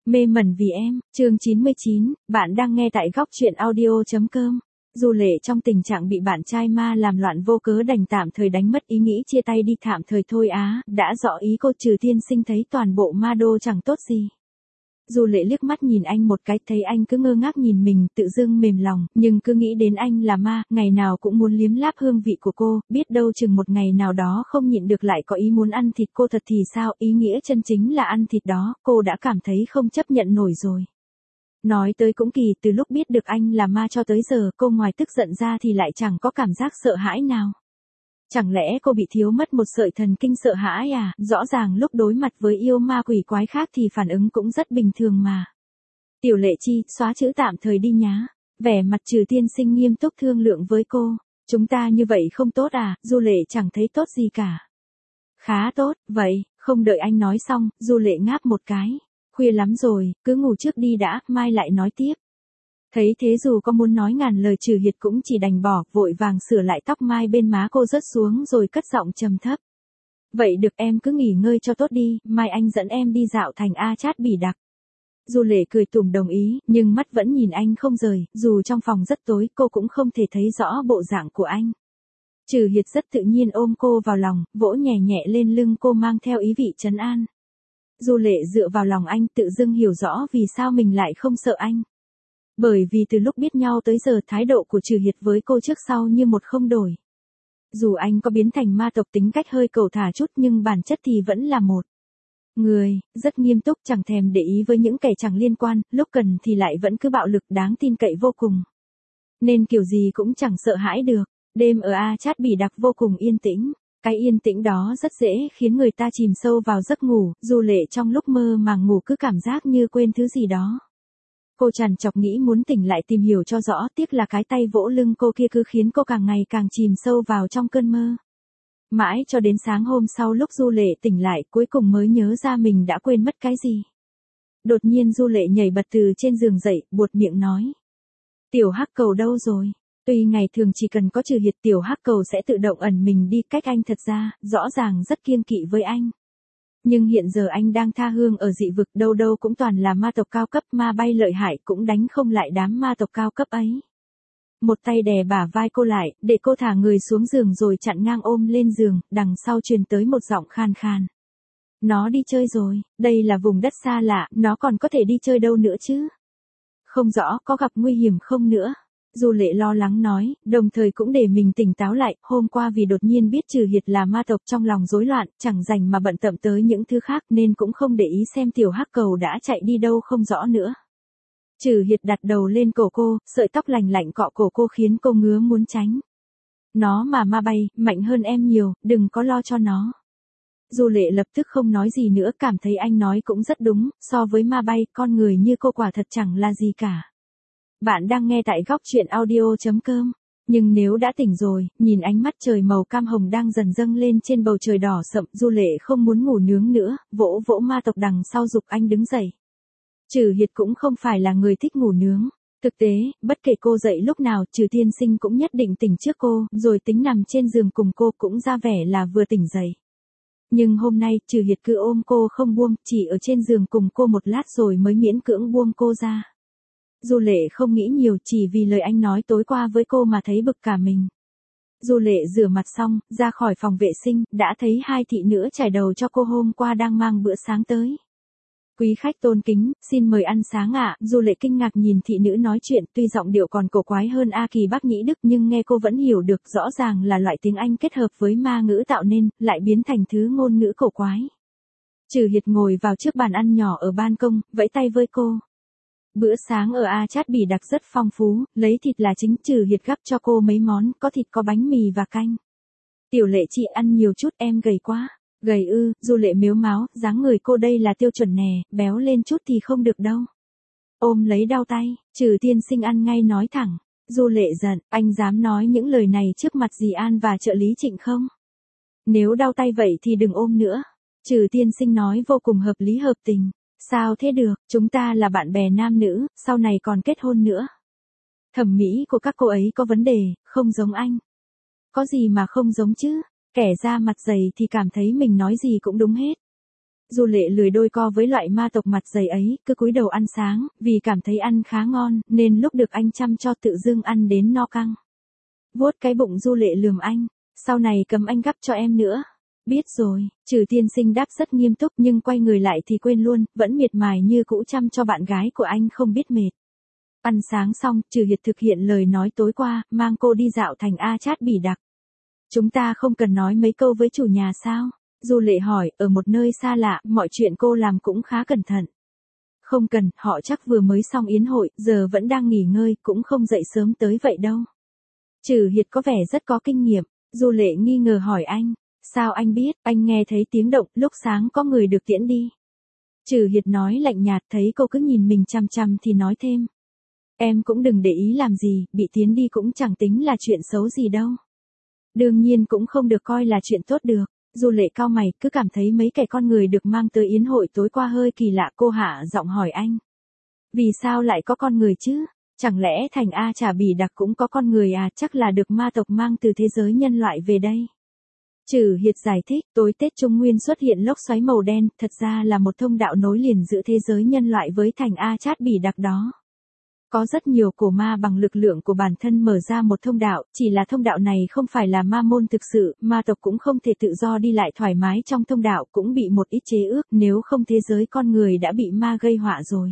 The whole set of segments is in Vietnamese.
Mê mẩn vì em, chương 99, bạn đang nghe tại góc truyện audio.com. Du Lệ trong tình trạng bị bạn trai ma làm loạn vô cớ đành tạm thời đánh mất ý nghĩ chia tay đi tạm thời thôi á, đã rõ ý cô Trừ Tiên Sinh thấy toàn bộ ma đô chẳng tốt gì. Du Lệ liếc mắt nhìn anh một cái, thấy anh cứ ngơ ngác nhìn mình, tự dưng mềm lòng, nhưng cứ nghĩ đến anh là ma, ngày nào cũng muốn liếm láp hương vị của cô, biết đâu chừng một ngày nào đó không nhịn được lại có ý muốn ăn thịt cô thật thì sao, ý nghĩa chân chính là ăn thịt đó, cô đã cảm thấy không chấp nhận nổi rồi. Nói tới cũng kỳ, từ lúc biết được anh là ma cho tới giờ, cô ngoài tức giận ra thì lại chẳng có cảm giác sợ hãi nào. Chẳng lẽ cô bị thiếu mất một sợi thần kinh sợ hãi à? Rõ ràng lúc đối mặt với yêu ma quỷ quái khác thì phản ứng cũng rất bình thường mà. Tiểu Lệ Chi, xóa chữ tạm thời đi nhá. Vẻ mặt Trừ Tiên Sinh nghiêm túc thương lượng với cô. Chúng ta như vậy không tốt à? Du Lệ chẳng thấy tốt gì cả. Khá tốt, vậy, không đợi anh nói xong, Du Lệ ngáp một cái. Khuya lắm rồi, cứ ngủ trước đi đã, mai lại nói tiếp. Thấy thế dù có muốn nói ngàn lời Trừ Hiệt cũng chỉ đành bỏ, vội vàng sửa lại tóc mai bên má cô rớt xuống rồi cất giọng trầm thấp. Vậy được, em cứ nghỉ ngơi cho tốt đi, mai anh dẫn em đi dạo thành A Chát Bỉ Đặc. Du Lệ cười tủm đồng ý, nhưng mắt vẫn nhìn anh không rời, dù trong phòng rất tối cô cũng không thể thấy rõ bộ dạng của anh. Trừ Hiệt rất tự nhiên ôm cô vào lòng, vỗ nhẹ nhẹ lên lưng cô mang theo ý vị trấn an. Du Lệ dựa vào lòng anh tự dưng hiểu rõ vì sao mình lại không sợ anh. Bởi vì từ lúc biết nhau tới giờ thái độ của Trừ Hiệt với cô trước sau như một không đổi. Dù anh có biến thành ma tộc tính cách hơi cẩu thả chút nhưng bản chất thì vẫn là một người, rất nghiêm túc chẳng thèm để ý với những kẻ chẳng liên quan, lúc cần thì lại vẫn cứ bạo lực đáng tin cậy vô cùng. Nên kiểu gì cũng chẳng sợ hãi được. Đêm ở A Chát Bỉ Đặc vô cùng yên tĩnh. Cái yên tĩnh đó rất dễ khiến người ta chìm sâu vào giấc ngủ, Du Lệ trong lúc mơ màng ngủ cứ cảm giác như quên thứ gì đó. Cô trằn trọc nghĩ muốn tỉnh lại tìm hiểu cho rõ, tiếc là cái tay vỗ lưng cô kia cứ khiến cô càng ngày càng chìm sâu vào trong cơn mơ. Mãi cho đến sáng hôm sau lúc Du Lệ tỉnh lại cuối cùng mới nhớ ra mình đã quên mất cái gì. Đột nhiên Du Lệ nhảy bật từ trên giường dậy, buột miệng nói. Tiểu Hắc Cầu đâu rồi? Tuy ngày thường chỉ cần có Trừ Hiệt Tiểu Hắc Cầu sẽ tự động ẩn mình đi cách anh thật ra, rõ ràng rất kiêng kỵ với anh. Nhưng hiện giờ anh đang tha hương ở dị vực đâu đâu cũng toàn là ma tộc cao cấp ma bay lợi hại cũng đánh không lại đám ma tộc cao cấp ấy. Một tay đè bả vai cô lại, để cô thả người xuống giường rồi chặn ngang ôm lên giường, đằng sau truyền tới một giọng khan khan. Nó đi chơi rồi, đây là vùng đất xa lạ, nó còn có thể đi chơi đâu nữa chứ? Không rõ có gặp nguy hiểm không nữa. Du Lệ lo lắng nói, đồng thời cũng để mình tỉnh táo lại, hôm qua vì đột nhiên biết Trừ Hiệt là ma tộc trong lòng rối loạn, chẳng rảnh mà bận tâm tới những thứ khác nên cũng không để ý xem Tiểu Hắc Cầu đã chạy đi đâu không rõ nữa. Trừ Hiệt đặt đầu lên cổ cô, sợi tóc lành lạnh cọ cổ cô khiến cô ngứa muốn tránh. Nó mà ma bay, mạnh hơn em nhiều, đừng có lo cho nó. Du Lệ lập tức không nói gì nữa, cảm thấy anh nói cũng rất đúng, so với ma bay, con người như cô quả thật chẳng là gì cả. Bạn đang nghe tại góc truyện audio.com. Nhưng nếu đã tỉnh rồi, nhìn ánh mắt trời màu cam hồng đang dần dâng lên trên bầu trời đỏ sậm, Du Lệ không muốn ngủ nướng nữa, vỗ vỗ ma tộc đằng sau giục anh đứng dậy. Trừ Hiệt cũng không phải là người thích ngủ nướng. Thực tế, bất kể cô dậy lúc nào, Trừ Tiên Sinh cũng nhất định tỉnh trước cô, rồi tính nằm trên giường cùng cô cũng ra vẻ là vừa tỉnh dậy. Nhưng hôm nay, Trừ Hiệt cứ ôm cô không buông, chỉ ở trên giường cùng cô một lát rồi mới miễn cưỡng buông cô ra. Du Lệ không nghĩ nhiều chỉ vì lời anh nói tối qua với cô mà thấy bực cả mình. Du Lệ rửa mặt xong, ra khỏi phòng vệ sinh, đã thấy hai thị nữ trải đầu cho cô hôm qua đang mang bữa sáng tới. Quý khách tôn kính, xin mời ăn sáng ạ. Du Lệ kinh ngạc nhìn thị nữ nói chuyện, tuy giọng điệu còn cổ quái hơn A Kỳ Bắc Nhĩ Đức nhưng nghe cô vẫn hiểu được, rõ ràng là loại tiếng Anh kết hợp với ma ngữ tạo nên, lại biến thành thứ ngôn ngữ cổ quái. Trừ Hiệt ngồi vào trước bàn ăn nhỏ ở ban công, vẫy tay với cô. Bữa sáng ở A Chát Bỉ Đặc rất phong phú, lấy thịt là chính. Trừ Hiệt gắp cho cô mấy món, có thịt có bánh mì và canh. Tiểu Lệ chị ăn nhiều chút, em gầy quá. Gầy ư? Du Lệ mếu máo, dáng người cô đây là tiêu chuẩn nè, béo lên chút thì không được đâu. Ôm lấy đau tay, Trừ Tiên Sinh ăn ngay nói thẳng. Du Lệ giận, anh dám nói những lời này trước mặt dì An và trợ lý Trịnh không? Nếu đau tay vậy thì đừng ôm nữa. Trừ Tiên Sinh nói vô cùng hợp lý hợp tình. Sao thế được, chúng ta là bạn bè nam nữ, sau này còn kết hôn nữa. Thẩm mỹ của các cô ấy có vấn đề, không giống anh. Có gì mà không giống chứ, kẻ da mặt dày thì cảm thấy mình nói gì cũng đúng hết. Du Lệ lười đôi co với loại ma tộc mặt dày ấy, cứ cúi đầu ăn sáng, vì cảm thấy ăn khá ngon, nên lúc được anh chăm cho tự dưng ăn đến no căng. Vuốt cái bụng Du Lệ lườm anh, sau này cầm anh gắp cho em nữa. Biết rồi, Trừ tiên sinh đáp rất nghiêm túc nhưng quay người lại thì quên luôn, vẫn miệt mài như cũ chăm cho bạn gái của anh không biết mệt. Ăn sáng xong, Trừ Hiệt thực hiện lời nói tối qua, mang cô đi dạo thành A Chát Bỉ Đặc. Chúng ta không cần nói mấy câu với chủ nhà sao? Du Lệ hỏi, ở một nơi xa lạ, mọi chuyện cô làm cũng khá cẩn thận. Không cần, họ chắc vừa mới xong yến hội, giờ vẫn đang nghỉ ngơi, cũng không dậy sớm tới vậy đâu. Trừ Hiệt có vẻ rất có kinh nghiệm. Du Lệ nghi ngờ hỏi anh, sao anh biết? Anh nghe thấy tiếng động, lúc sáng có người được tiễn đi. Trừ Hiệt nói lạnh nhạt, thấy cô cứ nhìn mình chằm chằm thì nói thêm. Em cũng đừng để ý làm gì, bị tiễn đi cũng chẳng tính là chuyện xấu gì đâu. Đương nhiên cũng không được coi là chuyện tốt được. Du Lệ cau mày, cứ cảm thấy mấy kẻ con người được mang tới yến hội tối qua hơi kỳ lạ. Cô hạ giọng hỏi anh. Vì sao lại có con người chứ? Chẳng lẽ thành A Chát Bỉ Đặc cũng có con người à? Chắc là được ma tộc mang từ thế giới nhân loại về đây. Trừ Hiệt giải thích, tối Tết Trung Nguyên xuất hiện lốc xoáy màu đen, thật ra là một thông đạo nối liền giữa thế giới nhân loại với thành A Chát Bỉ Đặc đó. Có rất nhiều cổ ma bằng lực lượng của bản thân mở ra một thông đạo, chỉ là thông đạo này không phải là ma môn thực sự, ma tộc cũng không thể tự do đi lại thoải mái trong thông đạo, cũng bị một ít chế ước, nếu không thế giới con người đã bị ma gây họa rồi.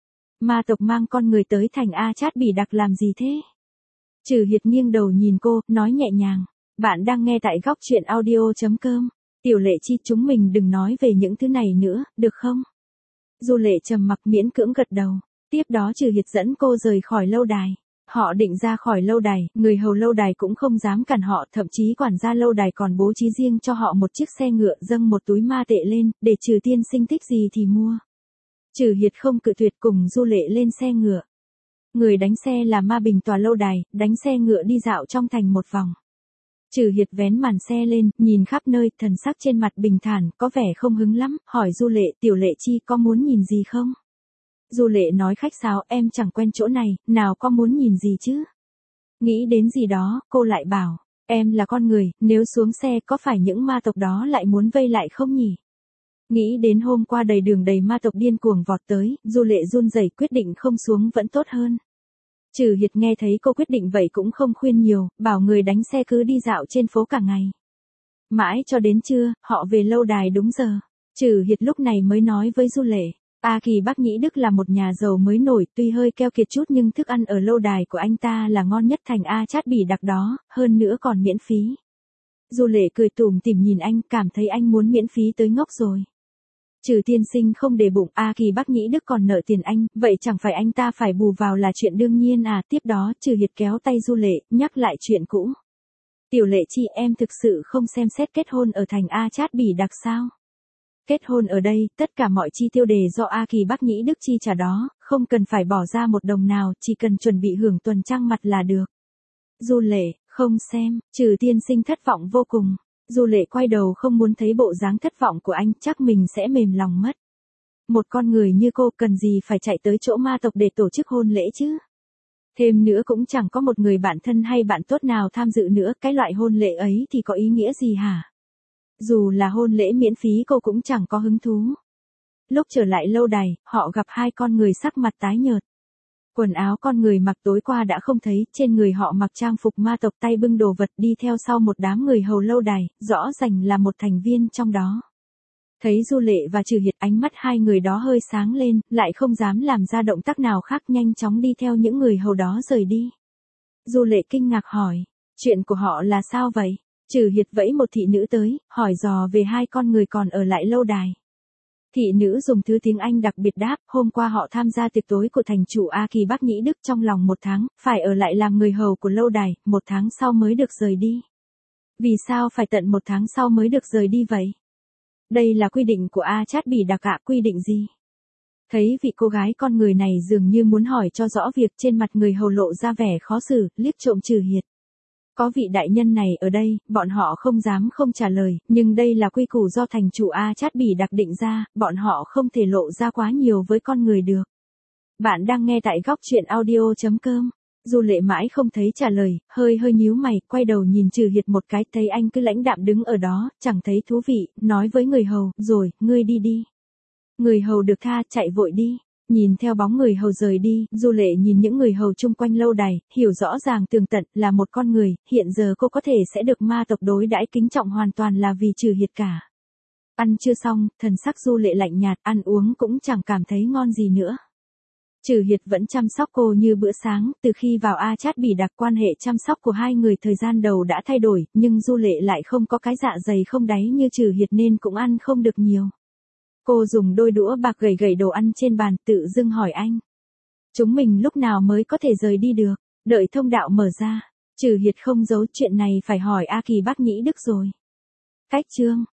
Ma tộc mang con người tới thành A Chát Bỉ Đặc làm gì thế? Trừ Hiệt nghiêng đầu nhìn cô, nói nhẹ nhàng. Bạn đang nghe tại góc truyện audio.com. Tiểu Lệ Chi, chúng mình đừng nói về những thứ này nữa, được không? Du Lệ trầm mặc miễn cưỡng gật đầu. Tiếp đó Trừ Hiệt dẫn cô rời khỏi lâu đài. Họ định ra khỏi lâu đài, người hầu lâu đài cũng không dám cản họ, thậm chí quản gia lâu đài còn bố trí riêng cho họ một chiếc xe ngựa, dâng một túi ma tệ lên, để Trừ tiên sinh thích gì thì mua. Trừ Hiệt không cự tuyệt, cùng Du Lệ lên xe ngựa. Người đánh xe là Ma Bình tòa lâu đài, đánh xe ngựa đi dạo trong thành một vòng. Trừ Hiệt vén màn xe lên, nhìn khắp nơi, thần sắc trên mặt bình thản, có vẻ không hứng lắm, hỏi Du Lệ, Tiểu Lệ Chi có muốn nhìn gì không? Du Lệ nói khách sáo, em chẳng quen chỗ này, nào có muốn nhìn gì chứ? Nghĩ đến gì đó, cô lại bảo, em là con người, nếu xuống xe có phải những ma tộc đó lại muốn vây lại không nhỉ? Nghĩ đến hôm qua đầy đường đầy ma tộc điên cuồng vọt tới, Du Lệ run rẩy quyết định không xuống vẫn tốt hơn. Trừ Hiệt nghe thấy cô quyết định vậy cũng không khuyên nhiều, bảo người đánh xe cứ đi dạo trên phố cả ngày. Mãi cho đến trưa, họ về lâu đài đúng giờ. Trừ Hiệt lúc này mới nói với Du Lệ, A Kỳ Bắc Nhĩ Đức là một nhà giàu mới nổi, tuy hơi keo kiệt chút nhưng thức ăn ở lâu đài của anh ta là ngon nhất thành A Chát Bỉ Đặc đó, hơn nữa còn miễn phí. Du Lệ cười tủm tỉm nhìn anh, cảm thấy anh muốn miễn phí tới ngốc rồi. Trừ tiên sinh không để bụng, A Kỳ Bắc Nhĩ Đức còn nợ tiền anh, vậy chẳng phải anh ta phải bù vào là chuyện đương nhiên à? Tiếp đó Trừ Hiệt kéo tay Du Lệ, nhắc lại chuyện cũ. Tiểu Lệ Chi, em thực sự không xem xét kết hôn ở thành A Chát Bỉ Đặc sao? Kết hôn ở đây, tất cả mọi chi tiêu đều do A Kỳ Bắc Nhĩ Đức chi trả đó, không cần phải bỏ ra một đồng nào, chỉ cần chuẩn bị hưởng tuần trăng mật là được. Du Lệ, không xem, Trừ tiên sinh thất vọng vô cùng. Du Lệ quay đầu không muốn thấy bộ dáng thất vọng của anh, chắc mình sẽ mềm lòng mất. Một con người như cô cần gì phải chạy tới chỗ ma tộc để tổ chức hôn lễ chứ? Thêm nữa cũng chẳng có một người bạn thân hay bạn tốt nào tham dự nữa, cái loại hôn lễ ấy thì có ý nghĩa gì hả? Dù là hôn lễ miễn phí cô cũng chẳng có hứng thú. Lúc trở lại lâu đài, họ gặp hai con người sắc mặt tái nhợt. Quần áo con người mặc tối qua đã không thấy, trên người họ mặc trang phục ma tộc, tay bưng đồ vật, đi theo sau một đám người hầu lâu đài, rõ ràng là một thành viên trong đó. Thấy Du Lệ và Trừ Hiệt, ánh mắt hai người đó hơi sáng lên, lại không dám làm ra động tác nào khác, nhanh chóng đi theo những người hầu đó rời đi. Du Lệ kinh ngạc hỏi, chuyện của họ là sao vậy? Trừ Hiệt vẫy một thị nữ tới, hỏi dò về hai con người còn ở lại lâu đài. Thị nữ dùng thứ tiếng Anh đặc biệt đáp, hôm qua họ tham gia tiệc tối của thành chủ A Kỳ Bắc Nhĩ Đức trong lòng 1 tháng, phải ở lại làm người hầu của lâu đài, 1 tháng sau mới được rời đi. Vì sao phải tận 1 tháng sau mới được rời đi vậy? Đây là quy định của A Chát Bỉ Đặc ạ, quy định gì? Thấy vị cô gái con người này dường như muốn hỏi cho rõ việc, trên mặt người hầu lộ ra vẻ khó xử, liếc trộm Trừ Hiệt. Có vị đại nhân này ở đây, bọn họ không dám không trả lời, nhưng đây là quy củ do thành chủ A Chát Bỉ Đặc định ra, bọn họ không thể lộ ra quá nhiều với con người được. Bạn đang nghe tại góc truyện audio.com. Du Lệ mãi không thấy trả lời, hơi nhíu mày, quay đầu nhìn Trừ Hiệt một cái, thấy anh cứ lãnh đạm đứng ở đó, chẳng thấy thú vị, nói với người hầu, rồi, ngươi đi đi. Người hầu được tha, chạy vội đi. Nhìn theo bóng người hầu rời đi, Du Lệ nhìn những người hầu chung quanh lâu đài, hiểu rõ ràng tường tận là một con người, hiện giờ cô có thể sẽ được ma tộc đối đãi kính trọng hoàn toàn là vì Trừ Hiệt cả. Ăn chưa xong, thần sắc Du Lệ lạnh nhạt, ăn uống cũng chẳng cảm thấy ngon gì nữa. Trừ Hiệt vẫn chăm sóc cô như bữa sáng, từ khi vào A Chát Bỉ Đặc quan hệ chăm sóc của hai người thời gian đầu đã thay đổi, nhưng Du Lệ lại không có cái dạ dày không đáy như Trừ Hiệt nên cũng ăn không được nhiều. Cô dùng đôi đũa bạc gẩy đồ ăn trên bàn, tự dưng hỏi anh. Chúng mình lúc nào mới có thể rời đi được, đợi thông đạo mở ra. Trừ Hiệt không giấu chuyện này phải hỏi A Kỳ Bác Nhĩ Đức rồi. Cách chương